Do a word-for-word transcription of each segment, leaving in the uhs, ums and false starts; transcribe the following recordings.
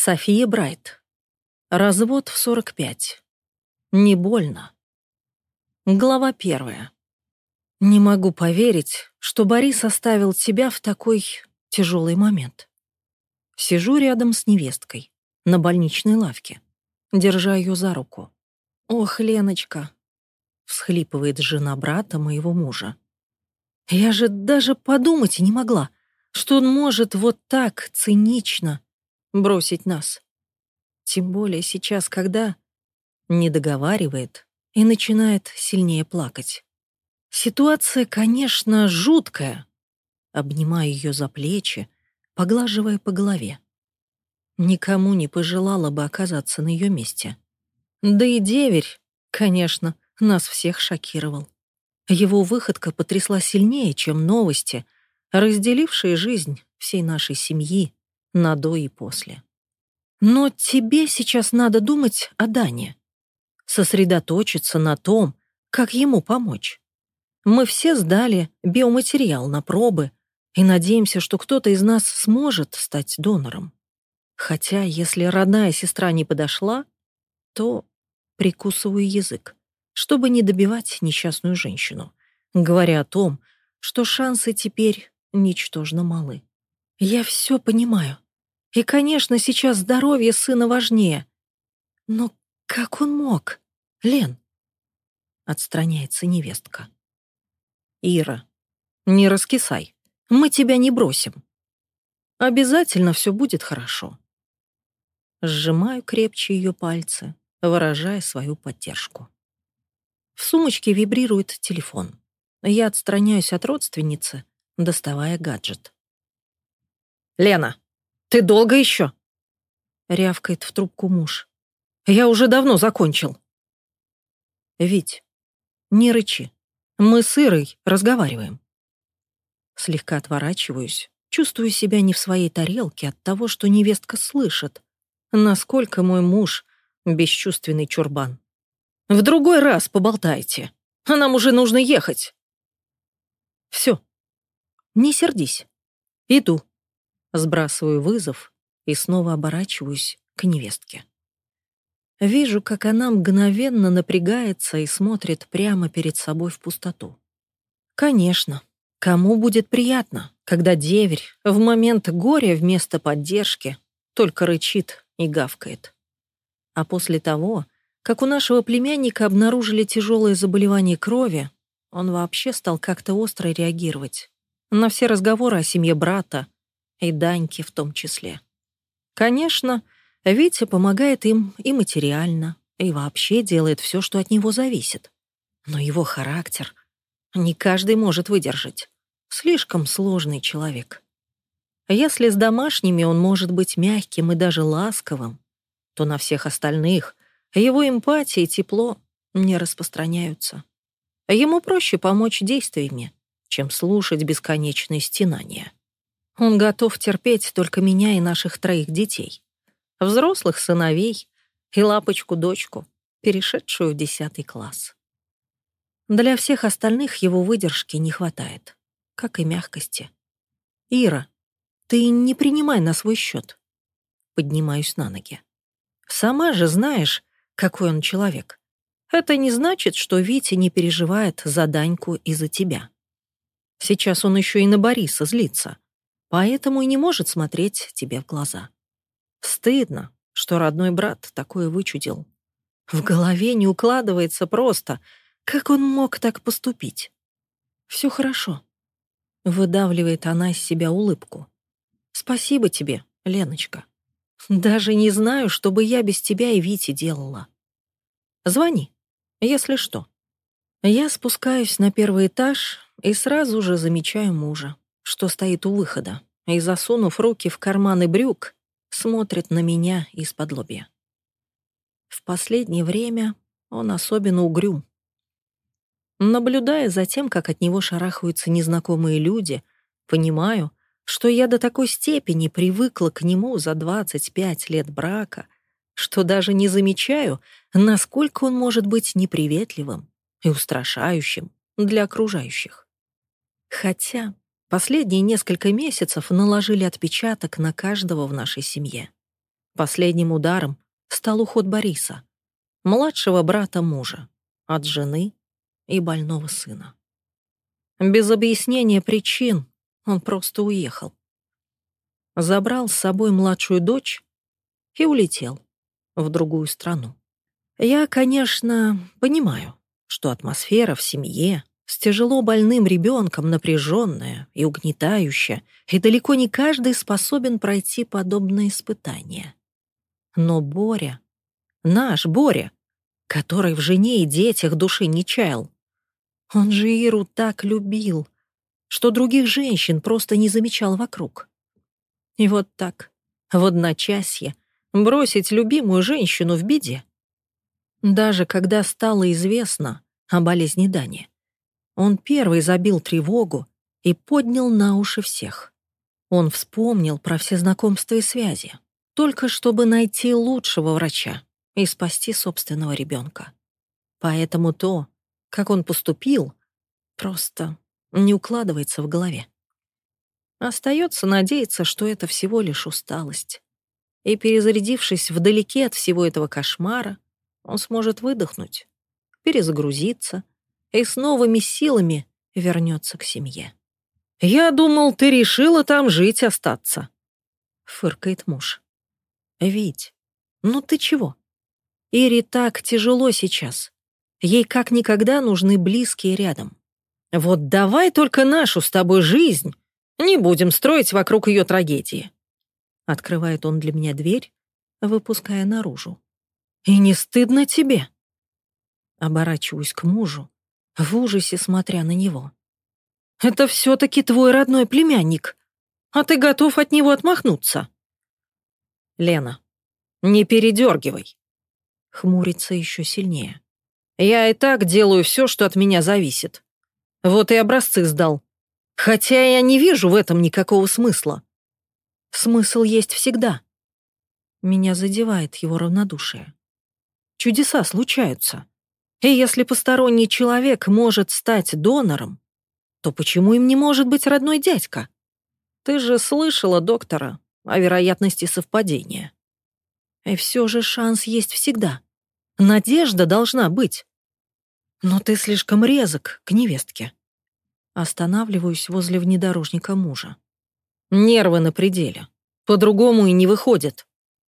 София Брайт. Развод в сорок пять. Не больно. Глава первая. Не могу поверить, что Борис оставил тебя в такой тяжелый момент. Сижу рядом с невесткой на больничной лавке, держа ее за руку. «Ох, Леночка!» — всхлипывает жена брата моего мужа. «Я же даже подумать и не могла, что он может вот так цинично бросить нас. Тем более сейчас, когда...» Не договаривает и начинает сильнее плакать. Ситуация, конечно, жуткая. Обнимаю ее за плечи, поглаживая по голове. Никому не пожелала бы оказаться на ее месте. Да и деверь, конечно, нас всех шокировал. Его выходка потрясла сильнее, чем новости, разделившие жизнь всей нашей семьи на до и после. Но тебе сейчас надо думать о Дане. Сосредоточиться на том, как ему помочь. Мы все сдали биоматериал на пробы и надеемся, что кто-то из нас сможет стать донором. Хотя, если родная сестра не подошла, то прикусываю язык, чтобы не добивать несчастную женщину, говоря о том, что шансы теперь ничтожно малы. Я все понимаю. И, конечно, сейчас здоровье сына важнее. Но как он мог? Лен? Отстраняется невестка. Ира, не раскисай. Мы тебя не бросим. Обязательно все будет хорошо. Сжимаю крепче ее пальцы, выражая свою поддержку. В сумочке вибрирует телефон. Я отстраняюсь от родственницы, доставая гаджет. «Лена, ты долго еще?» — рявкает в трубку муж. «Я уже давно закончил». «Вить, не рычи. Мы с Ирой разговариваем». Слегка отворачиваюсь, чувствую себя не в своей тарелке от того, что невестка слышит, насколько мой муж — бесчувственный чурбан. «В другой раз поболтайте, а нам уже нужно ехать». «Все, не сердись. Иду». Сбрасываю вызов и снова оборачиваюсь к невестке. Вижу, как она мгновенно напрягается и смотрит прямо перед собой в пустоту. Конечно, кому будет приятно, когда деверь в момент горя вместо поддержки только рычит и гавкает. А после того, как у нашего племянника обнаружили тяжелое заболевание крови, он вообще стал как-то остро реагировать на все разговоры о семье брата и Даньке в том числе. Конечно, Витя помогает им и материально, и вообще делает все, что от него зависит. Но его характер не каждый может выдержать. Слишком сложный человек. Если с домашними он может быть мягким и даже ласковым, то на всех остальных его эмпатия и тепло не распространяются. Ему проще помочь действиями, чем слушать бесконечные стенания. Он готов терпеть только меня и наших троих детей, взрослых сыновей и лапочку-дочку, перешедшую в десятый класс. Для всех остальных его выдержки не хватает, как и мягкости. «Ира, ты не принимай на свой счет». Поднимаюсь на ноги. «Сама же знаешь, какой он человек. Это не значит, что Витя не переживает за Даньку и за тебя. Сейчас он еще и на Бориса злится, поэтому и не может смотреть тебе в глаза. Стыдно, что родной брат такое вычудил. В голове не укладывается просто, как он мог так поступить. Все хорошо». Выдавливает она из себя улыбку. «Спасибо тебе, Леночка. Даже не знаю, что бы я без тебя и Вити делала. Звони, если что». Я спускаюсь на первый этаж и сразу же замечаю мужа, что стоит у выхода, и, засунув руки в карманы брюк, смотрит на меня из-подлобья. В последнее время он особенно угрюм. Наблюдая за тем, как от него шарахаются незнакомые люди, понимаю, что я до такой степени привыкла к нему за двадцать пять лет брака, что даже не замечаю, насколько он может быть неприветливым и устрашающим для окружающих. Хотя последние несколько месяцев наложили отпечаток на каждого в нашей семье. Последним ударом стал уход Бориса, младшего брата мужа, от жены и больного сына. Без объяснения причин он просто уехал. Забрал с собой младшую дочь и улетел в другую страну. Я, конечно, понимаю, что атмосфера в семье с тяжело больным ребенком напряженная и угнетающая, и далеко не каждый способен пройти подобное испытание. Но Боря, наш Боря, который в жене и детях души не чаял, он же Иру так любил, что других женщин просто не замечал вокруг. И вот так, в одночасье, бросить любимую женщину в беде. Даже когда стало известно о болезни Дани, он первый забил тревогу и поднял на уши всех. Он вспомнил про все знакомства и связи, только чтобы найти лучшего врача и спасти собственного ребенка. Поэтому то, как он поступил, просто не укладывается в голове. Остается надеяться, что это всего лишь усталость. И, перезарядившись вдалеке от всего этого кошмара, он сможет выдохнуть, перезагрузиться и с новыми силами вернется к семье. «Я думал, ты решила там жить остаться», — фыркает муж. «Вить, ну ты чего? Ире так тяжело сейчас. Ей как никогда нужны близкие рядом. Вот давай только нашу с тобой жизнь не будем строить вокруг ее трагедии». Открывает он для меня дверь, выпуская наружу. «И не стыдно тебе?» Оборачиваюсь к мужу, в ужасе смотря на него. «Это все-таки твой родной племянник, а ты готов от него отмахнуться?» «Лена, не передергивай», — хмурится еще сильнее. «Я и так делаю все, что от меня зависит. Вот и образцы сдал. Хотя я не вижу в этом никакого смысла». «Смысл есть всегда». Меня задевает его равнодушие. Чудеса случаются. И если посторонний человек может стать донором, то почему им не может быть родной дядька? Ты же слышала доктора о вероятности совпадения. И все же шанс есть всегда. Надежда должна быть. Но ты слишком резок к невестке. Останавливаюсь возле внедорожника мужа. Нервы на пределе. По-другому и не выходит.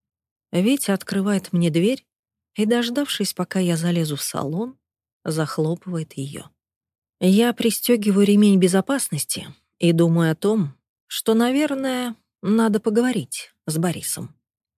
Витя открывает мне дверь и, дождавшись, пока я залезу в салон, захлопывает ее. Я пристегиваю ремень безопасности и думаю о том, что, наверное, надо поговорить с Борисом.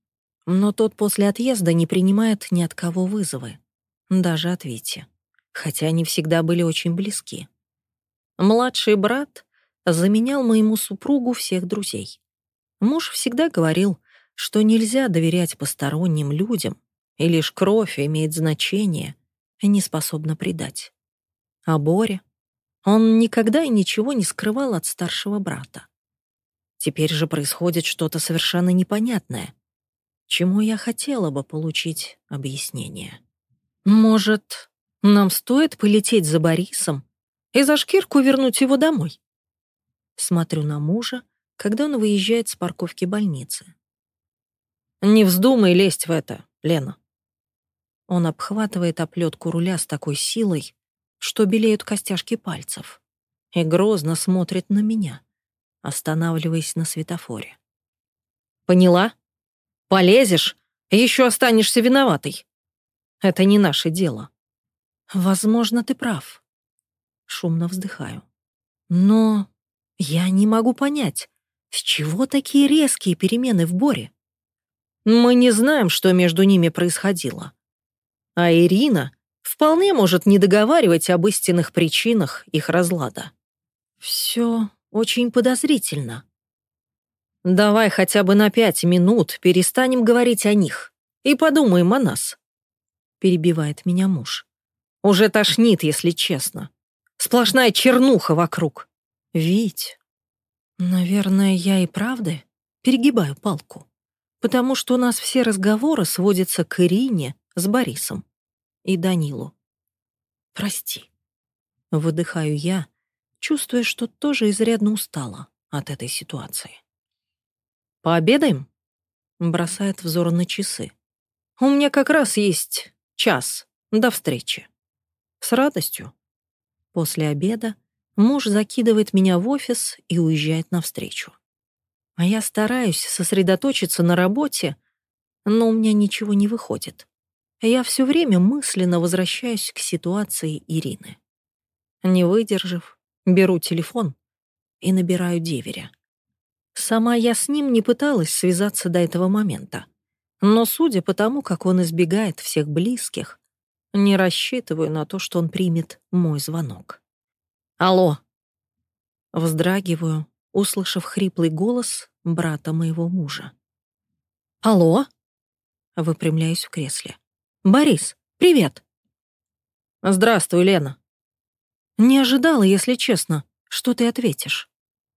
Но тот после отъезда не принимает ни от кого вызовы, даже от Вити, хотя они всегда были очень близки. Младший брат заменял моему супругу всех друзей. Муж всегда говорил, что нельзя доверять посторонним людям, и лишь кровь имеет значение и не способна предать. А Боря? Он никогда и ничего не скрывал от старшего брата. Теперь же происходит что-то совершенно непонятное, чему я хотела бы получить объяснение. Может, нам стоит полететь за Борисом и за шкирку вернуть его домой? Смотрю на мужа, когда он выезжает с парковки больницы. «Не вздумай лезть в это, Лена». Он обхватывает оплетку руля с такой силой, что белеют костяшки пальцев, и грозно смотрит на меня, останавливаясь на светофоре. «Поняла? Полезешь, и еще останешься виноватой. Это не наше дело». «Возможно, ты прав». Шумно вздыхаю. «Но я не могу понять, с чего такие резкие перемены в Боре? Мы не знаем, что между ними происходило. А Ирина вполне может не договаривать об истинных причинах их разлада. Все очень подозрительно. Давай хотя бы на пять минут перестанем говорить о них и подумаем о нас», — перебивает меня муж. «Уже тошнит, если честно. Сплошная чернуха вокруг». «Вить, наверное, я и правда перегибаю палку, потому что у нас все разговоры сводятся к Ирине с Борисом и Данилу. Прости». Выдыхаю я, чувствуя, что тоже изрядно устала от этой ситуации. «Пообедаем?» Бросает взор на часы. У меня как раз есть час до встречи. С радостью. После обеда муж закидывает меня в офис и уезжает навстречу. А я стараюсь сосредоточиться на работе, но у меня ничего не выходит. Я все время мысленно возвращаюсь к ситуации Ирины. Не выдержав, беру телефон и набираю деверя. Сама я с ним не пыталась связаться до этого момента. Но судя по тому, как он избегает всех близких, не рассчитываю на то, что он примет мой звонок. «Алло!» Вздрагиваю, услышав хриплый голос брата моего мужа. «Алло?» Выпрямляюсь в кресле. «Борис, привет!» «Здравствуй, Лена!» «Не ожидала, если честно, что ты ответишь».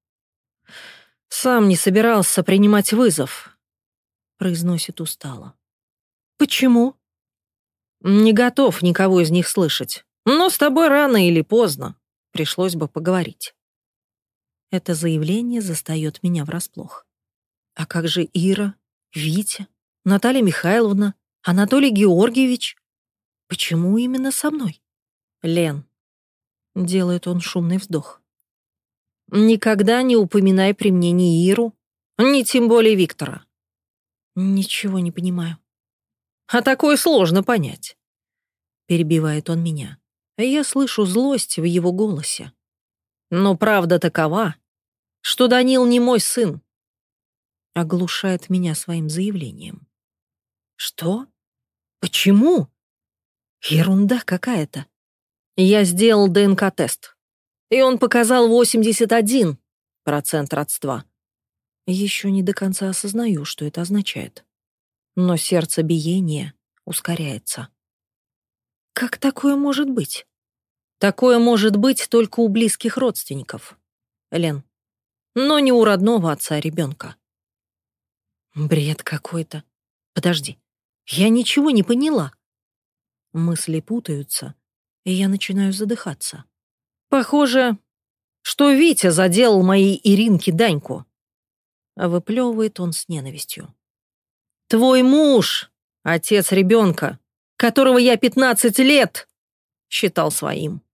«Сам не собирался принимать вызов», — произносит устало. «Почему?» «Не готов никого из них слышать. Но с тобой рано или поздно пришлось бы поговорить». Это заявление застаёт меня врасплох. А как же Ира, Витя, Наталья Михайловна, Анатолий Георгиевич? Почему именно со мной? Лен, делает он шумный вздох. Никогда не упоминай при мне ни Иру, ни тем более Виктора. Ничего не понимаю. А такое сложно понять. Перебивает он меня. Я слышу злость в его голосе. Но правда такова, что Данил не мой сын. Оглушает меня своим заявлением. Что? Почему? Ерунда какая-то. Я сделал ДНК-тест, и он показал восемьдесят один процент родства. Еще не до конца осознаю, что это означает. Но сердцебиение ускоряется. Как такое может быть? Такое может быть только у близких родственников, Лен, но не у родного отца ребенка. Бред какой-то. Подожди, я ничего не поняла. Мысли путаются, и я начинаю задыхаться. Похоже, что Витя заделал моей Иринке Даньку. Выплевывает он с ненавистью. Твой муж, отец ребенка, которого я пятнадцать лет считал своим.